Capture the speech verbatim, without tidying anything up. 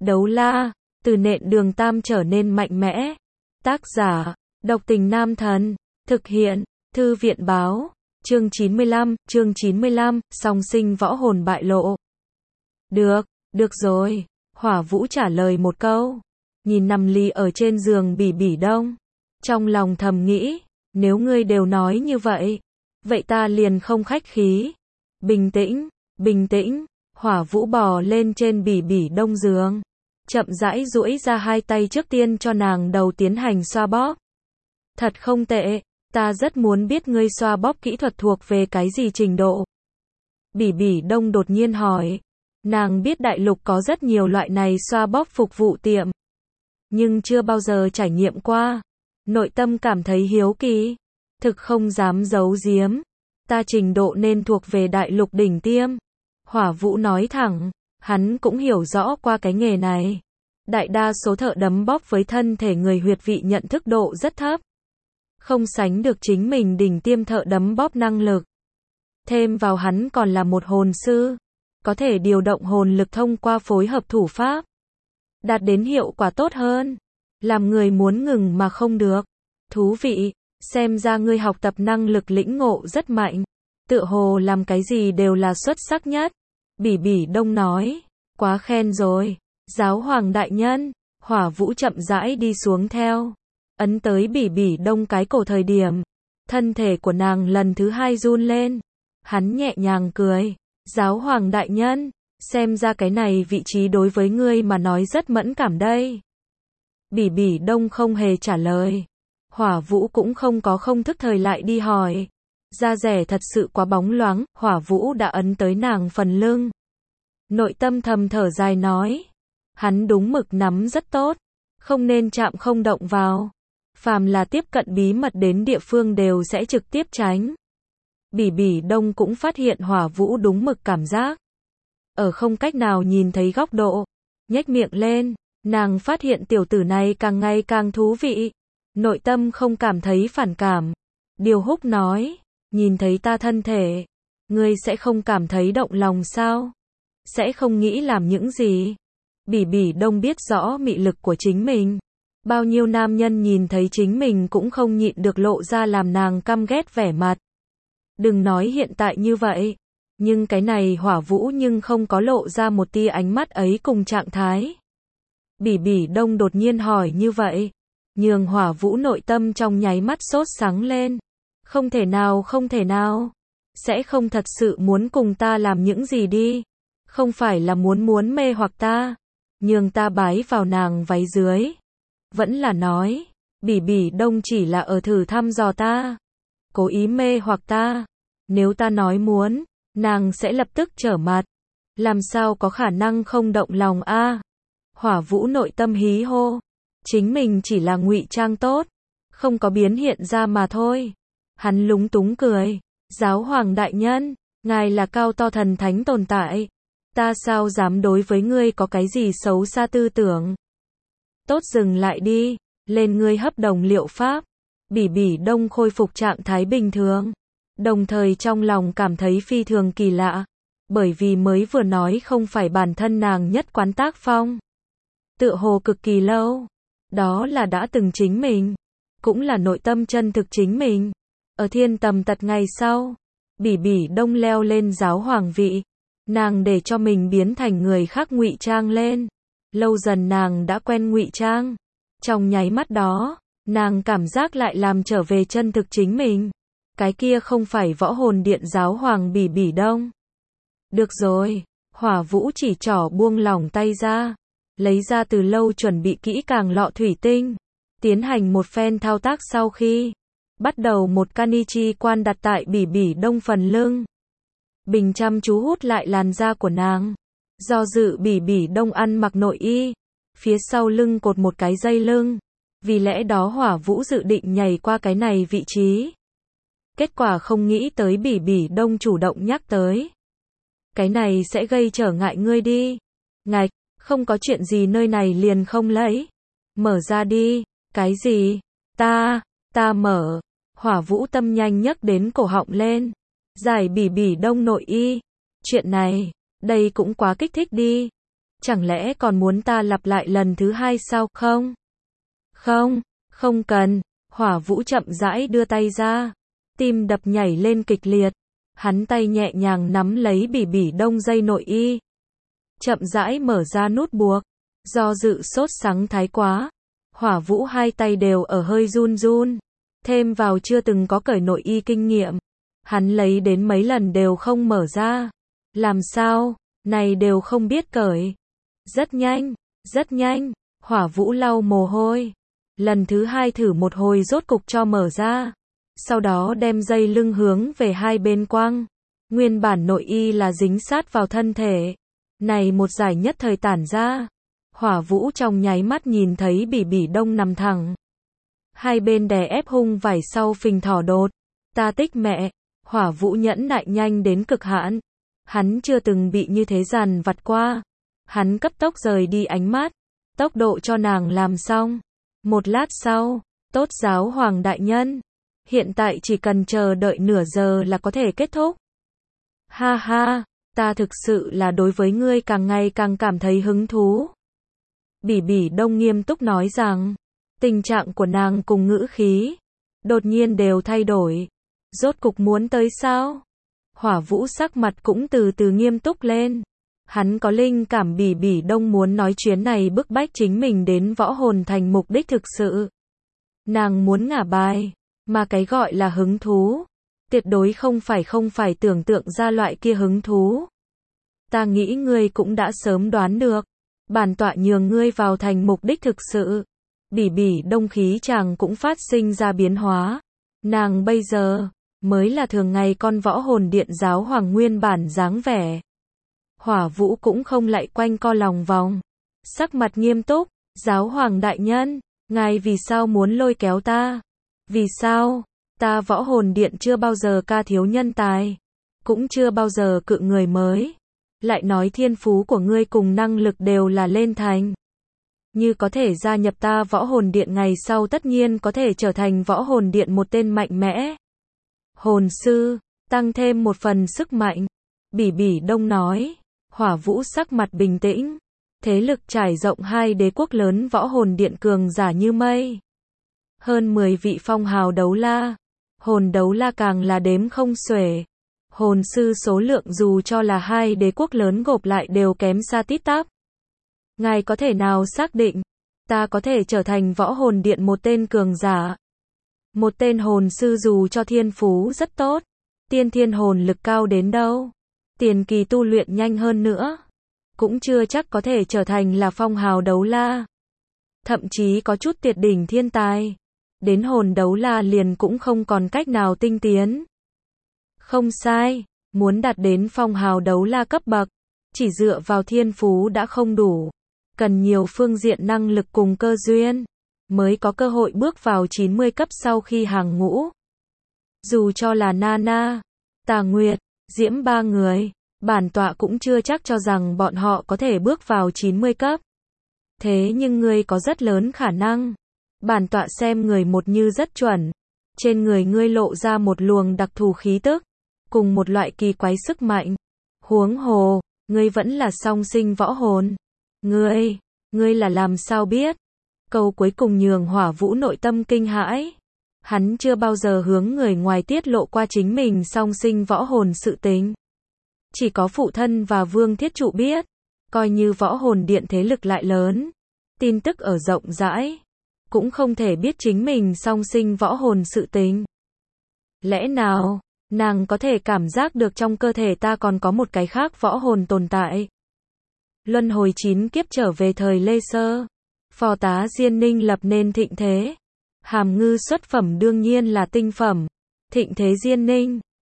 Đấu la, từ nện đường tam trở nên mạnh mẽ. Tác giả, độc tình nam thần. Thực hiện, thư viện báo. Chương chín mươi lăm, chương chín mươi lăm, song sinh võ hồn bại lộ. Được, được rồi. Hỏa Vũ trả lời một câu. Nhìn nằm lì ở trên giường Bỉ Bỉ Đông. Trong lòng thầm nghĩ, nếu ngươi đều nói như vậy, vậy ta liền không khách khí. Bình tĩnh, bình tĩnh. Hỏa Vũ bò lên trên Bỉ Bỉ Đông giường. Chậm rãi duỗi ra hai tay trước tiên cho nàng đầu tiến hành xoa bóp. Thật không tệ, ta rất muốn biết ngươi xoa bóp kỹ thuật thuộc về cái gì trình độ. Bỉ Bỉ Đông đột nhiên hỏi. Nàng biết đại lục có rất nhiều loại này xoa bóp phục vụ tiệm, nhưng chưa bao giờ trải nghiệm qua. Nội tâm cảm thấy hiếu kỳ, thực không dám giấu giếm. Ta trình độ nên thuộc về đại lục đỉnh tiêm. Hỏa Vũ nói thẳng, hắn cũng hiểu rõ qua cái nghề này. Đại đa số thợ đấm bóp với thân thể người huyệt vị nhận thức độ rất thấp, không sánh được chính mình đỉnh tiêm thợ đấm bóp năng lực. Thêm vào hắn còn là một hồn sư, có thể điều động hồn lực thông qua phối hợp thủ pháp, đạt đến hiệu quả tốt hơn, làm người muốn ngừng mà không được. Thú vị, xem ra ngươi học tập năng lực lĩnh ngộ rất mạnh, tựa hồ làm cái gì đều là xuất sắc nhất. Bỉ Bỉ Đông nói, quá khen rồi, giáo hoàng đại nhân. Hỏa Vũ chậm rãi đi xuống theo, ấn tới Bỉ Bỉ Đông cái cổ thời điểm, thân thể của nàng lần thứ hai run lên. Hắn nhẹ nhàng cười, giáo hoàng đại nhân, xem ra cái này vị trí đối với ngươi mà nói rất mẫn cảm đây. Bỉ Bỉ Đông không hề trả lời. Hỏa Vũ cũng không có không thức thời lại đi hỏi. Da rẻ thật sự quá bóng loáng. Hỏa Vũ đã ấn tới nàng phần lưng. Nội tâm thầm thở dài nói, hắn đúng mực nắm rất tốt, không nên chạm không động vào. Phàm là tiếp cận bí mật đến địa phương đều sẽ trực tiếp tránh. Bỉ Bỉ Đông cũng phát hiện Hỏa Vũ đúng mực cảm giác. Ở không cách nào nhìn thấy góc độ, nhếch miệng lên, nàng phát hiện tiểu tử này càng ngày càng thú vị. Nội tâm không cảm thấy phản cảm. Điều Húc nói, nhìn thấy ta thân thể, ngươi sẽ không cảm thấy động lòng sao? Sẽ không nghĩ làm những gì? Bỉ Bỉ Đông biết rõ mị lực của chính mình. Bao nhiêu nam nhân nhìn thấy chính mình cũng không nhịn được lộ ra làm nàng căm ghét vẻ mặt. Đừng nói hiện tại như vậy, nhưng cái này Hỏa Vũ nhưng không có lộ ra một tia ánh mắt ấy cùng trạng thái. Bỉ Bỉ Đông đột nhiên hỏi như vậy, nhường Hỏa Vũ nội tâm trong nháy mắt sốt sáng lên. Không thể nào, không thể nào. Sẽ không thật sự muốn cùng ta làm những gì đi. Không phải là muốn muốn mê hoặc ta, nhường ta bái vào nàng váy dưới. Vẫn là nói, Bỉ Bỉ Đông chỉ là ở thử thăm dò ta, cố ý mê hoặc ta. Nếu ta nói muốn, nàng sẽ lập tức trở mặt. Làm sao có khả năng không động lòng a? À? Hỏa Vũ nội tâm hí hô, chính mình chỉ là ngụy trang tốt, không có biến hiện ra mà thôi. Hắn lúng túng cười, giáo hoàng đại nhân, ngài là cao to thần thánh tồn tại, ta sao dám đối với ngươi có cái gì xấu xa tư tưởng. Tốt dừng lại đi, lên ngươi hấp đồng liệu pháp. Bỉ Bỉ Đông khôi phục trạng thái bình thường, đồng thời trong lòng cảm thấy phi thường kỳ lạ, bởi vì mới vừa nói không phải bản thân nàng nhất quán tác phong, tựa hồ cực kỳ lâu, đó là đã từng chính mình, cũng là nội tâm chân thực chính mình. Ở thiên tầm tật ngày sau, Bỉ Bỉ Đông leo lên giáo hoàng vị, nàng để cho mình biến thành người khác ngụy trang lên. Lâu dần nàng đã quen ngụy trang, trong nháy mắt đó, nàng cảm giác lại làm trở về chân thực chính mình. Cái kia không phải võ hồn điện giáo hoàng Bỉ Bỉ Đông. Được rồi, Hỏa Vũ chỉ trỏ buông lỏng tay ra, lấy ra từ lâu chuẩn bị kỹ càng lọ thủy tinh, tiến hành một phen thao tác sau khi bắt đầu một Kanichi quan đặt tại Bỉ Bỉ Đông phần lưng. Bình chăm chú hút lại làn da của nàng. Do dự Bỉ Bỉ Đông ăn mặc nội y, phía sau lưng cột một cái dây lưng. Vì lẽ đó Hỏa Vũ dự định nhảy qua cái này vị trí. Kết quả không nghĩ tới Bỉ Bỉ Đông chủ động nhắc tới. Cái này sẽ gây trở ngại ngươi đi. Ngạch, không có chuyện gì nơi này liền không lấy. Mở ra đi. Cái gì? Ta, ta mở. Hỏa Vũ tâm nhanh nhấc đến cổ họng lên. Giải Bỉ Bỉ Đông nội y. Chuyện này, đây cũng quá kích thích đi. Chẳng lẽ còn muốn ta lặp lại lần thứ hai sao? Không. Không, không cần. Hỏa Vũ chậm rãi đưa tay ra. Tim đập nhảy lên kịch liệt. Hắn tay nhẹ nhàng nắm lấy bỉ bỉ đông dây nội y. Chậm rãi mở ra nút buộc. Do dự sốt sắng thái quá. Hỏa Vũ hai tay đều ở hơi run run. Thêm vào chưa từng có cởi nội y kinh nghiệm. Hắn lấy đến mấy lần đều không mở ra. Làm sao? Này đều không biết cởi. Rất nhanh, rất nhanh. Hỏa Vũ lau mồ hôi. Lần thứ hai thử một hồi rốt cục cho mở ra. Sau đó đem dây lưng hướng về hai bên quăng. Nguyên bản nội y là dính sát vào thân thể. Này một giải nhất thời tản ra. Hỏa Vũ trong nháy mắt nhìn thấy bỉ bỉ đông nằm thẳng. Hai bên đè ép hung vải sau phình thỏ đột. Ta tích mẹ. Hỏa Vũ nhẫn nại nhanh đến cực hạn. Hắn chưa từng bị như thế dằn vặt qua. Hắn cấp tốc rời đi ánh mắt. Tốc độ cho nàng làm xong. Một lát sau, tốt giáo hoàng đại nhân. Hiện tại chỉ cần chờ đợi nửa giờ là có thể kết thúc. Ha ha, ta thực sự là đối với ngươi càng ngày càng cảm thấy hứng thú. Bỉ bỉ đông nghiêm túc nói rằng, tình trạng của nàng cùng ngữ khí, đột nhiên đều thay đổi. Rốt cục muốn tới sao? Hỏa Vũ sắc mặt cũng từ từ nghiêm túc lên. Hắn có linh cảm bỉ bỉ đông muốn nói chuyến này bức bách chính mình đến võ hồn thành mục đích thực sự. Nàng muốn ngả bài, mà cái gọi là hứng thú, tuyệt đối không phải không phải tưởng tượng ra loại kia hứng thú. Ta nghĩ ngươi cũng đã sớm đoán được. Bản tọa nhường ngươi vào thành mục đích thực sự. Bỉ bỉ đông khí chàng cũng phát sinh ra biến hóa. Nàng bây giờ, mới là thường ngày con võ hồn điện giáo hoàng nguyên bản dáng vẻ. Hỏa Vũ cũng không lại quanh co lòng vòng. Sắc mặt nghiêm túc, giáo hoàng đại nhân, ngài vì sao muốn lôi kéo ta? Vì sao? Ta võ hồn điện chưa bao giờ ca thiếu nhân tài. Cũng chưa bao giờ cự người mới. Lại nói thiên phú của ngươi cùng năng lực đều là lên thành. Như có thể gia nhập ta võ hồn điện ngày sau tất nhiên có thể trở thành võ hồn điện một tên mạnh mẽ. Hồn sư, tăng thêm một phần sức mạnh. Bỉ bỉ đông nói. Hỏa Vũ sắc mặt bình tĩnh. Thế lực trải rộng hai đế quốc lớn võ hồn điện cường giả như mây. Hơn mười vị phong hào đấu la. Hồn đấu la càng là đếm không xuể. Hồn sư số lượng dù cho là hai đế quốc lớn gộp lại đều kém xa tít tắp. Ngài có thể nào xác định, ta có thể trở thành võ hồn điện một tên cường giả? Một tên hồn sư dù cho thiên phú rất tốt, tiên thiên hồn lực cao đến đâu, tiền kỳ tu luyện nhanh hơn nữa, cũng chưa chắc có thể trở thành là phong hào đấu la. Thậm chí có chút tuyệt đỉnh thiên tài, đến hồn đấu la liền cũng không còn cách nào tinh tiến. Không sai, muốn đạt đến phong hào đấu la cấp bậc, chỉ dựa vào thiên phú đã không đủ, cần nhiều phương diện năng lực cùng cơ duyên, mới có cơ hội bước vào chín mươi cấp sau khi hàng ngũ. Dù cho là Nana, Tà Nguyệt, Diễm ba người, bản tọa cũng chưa chắc cho rằng bọn họ có thể bước vào chín mươi cấp. Thế nhưng ngươi có rất lớn khả năng. Bản tọa xem người một như rất chuẩn. Trên người ngươi lộ ra một luồng đặc thù khí tức, cùng một loại kỳ quái sức mạnh. Huống hồ, ngươi vẫn là song sinh võ hồn. Ngươi, ngươi là làm sao biết? Câu cuối cùng nhường Hỏa Vũ nội tâm kinh hãi. Hắn chưa bao giờ hướng người ngoài tiết lộ qua chính mình song sinh võ hồn sự tình. Chỉ có phụ thân và Vương Thiết Trụ biết. Coi như võ hồn điện thế lực lại lớn, tin tức ở rộng rãi, cũng không thể biết chính mình song sinh võ hồn sự tình. Lẽ nào, nàng có thể cảm giác được trong cơ thể ta còn có một cái khác võ hồn tồn tại? Luân hồi chín kiếp trở về thời Lê Sơ, phò tá Diên Ninh lập nên thịnh thế. Hàm ngư xuất phẩm đương nhiên là tinh phẩm. Thịnh thế Diên Ninh,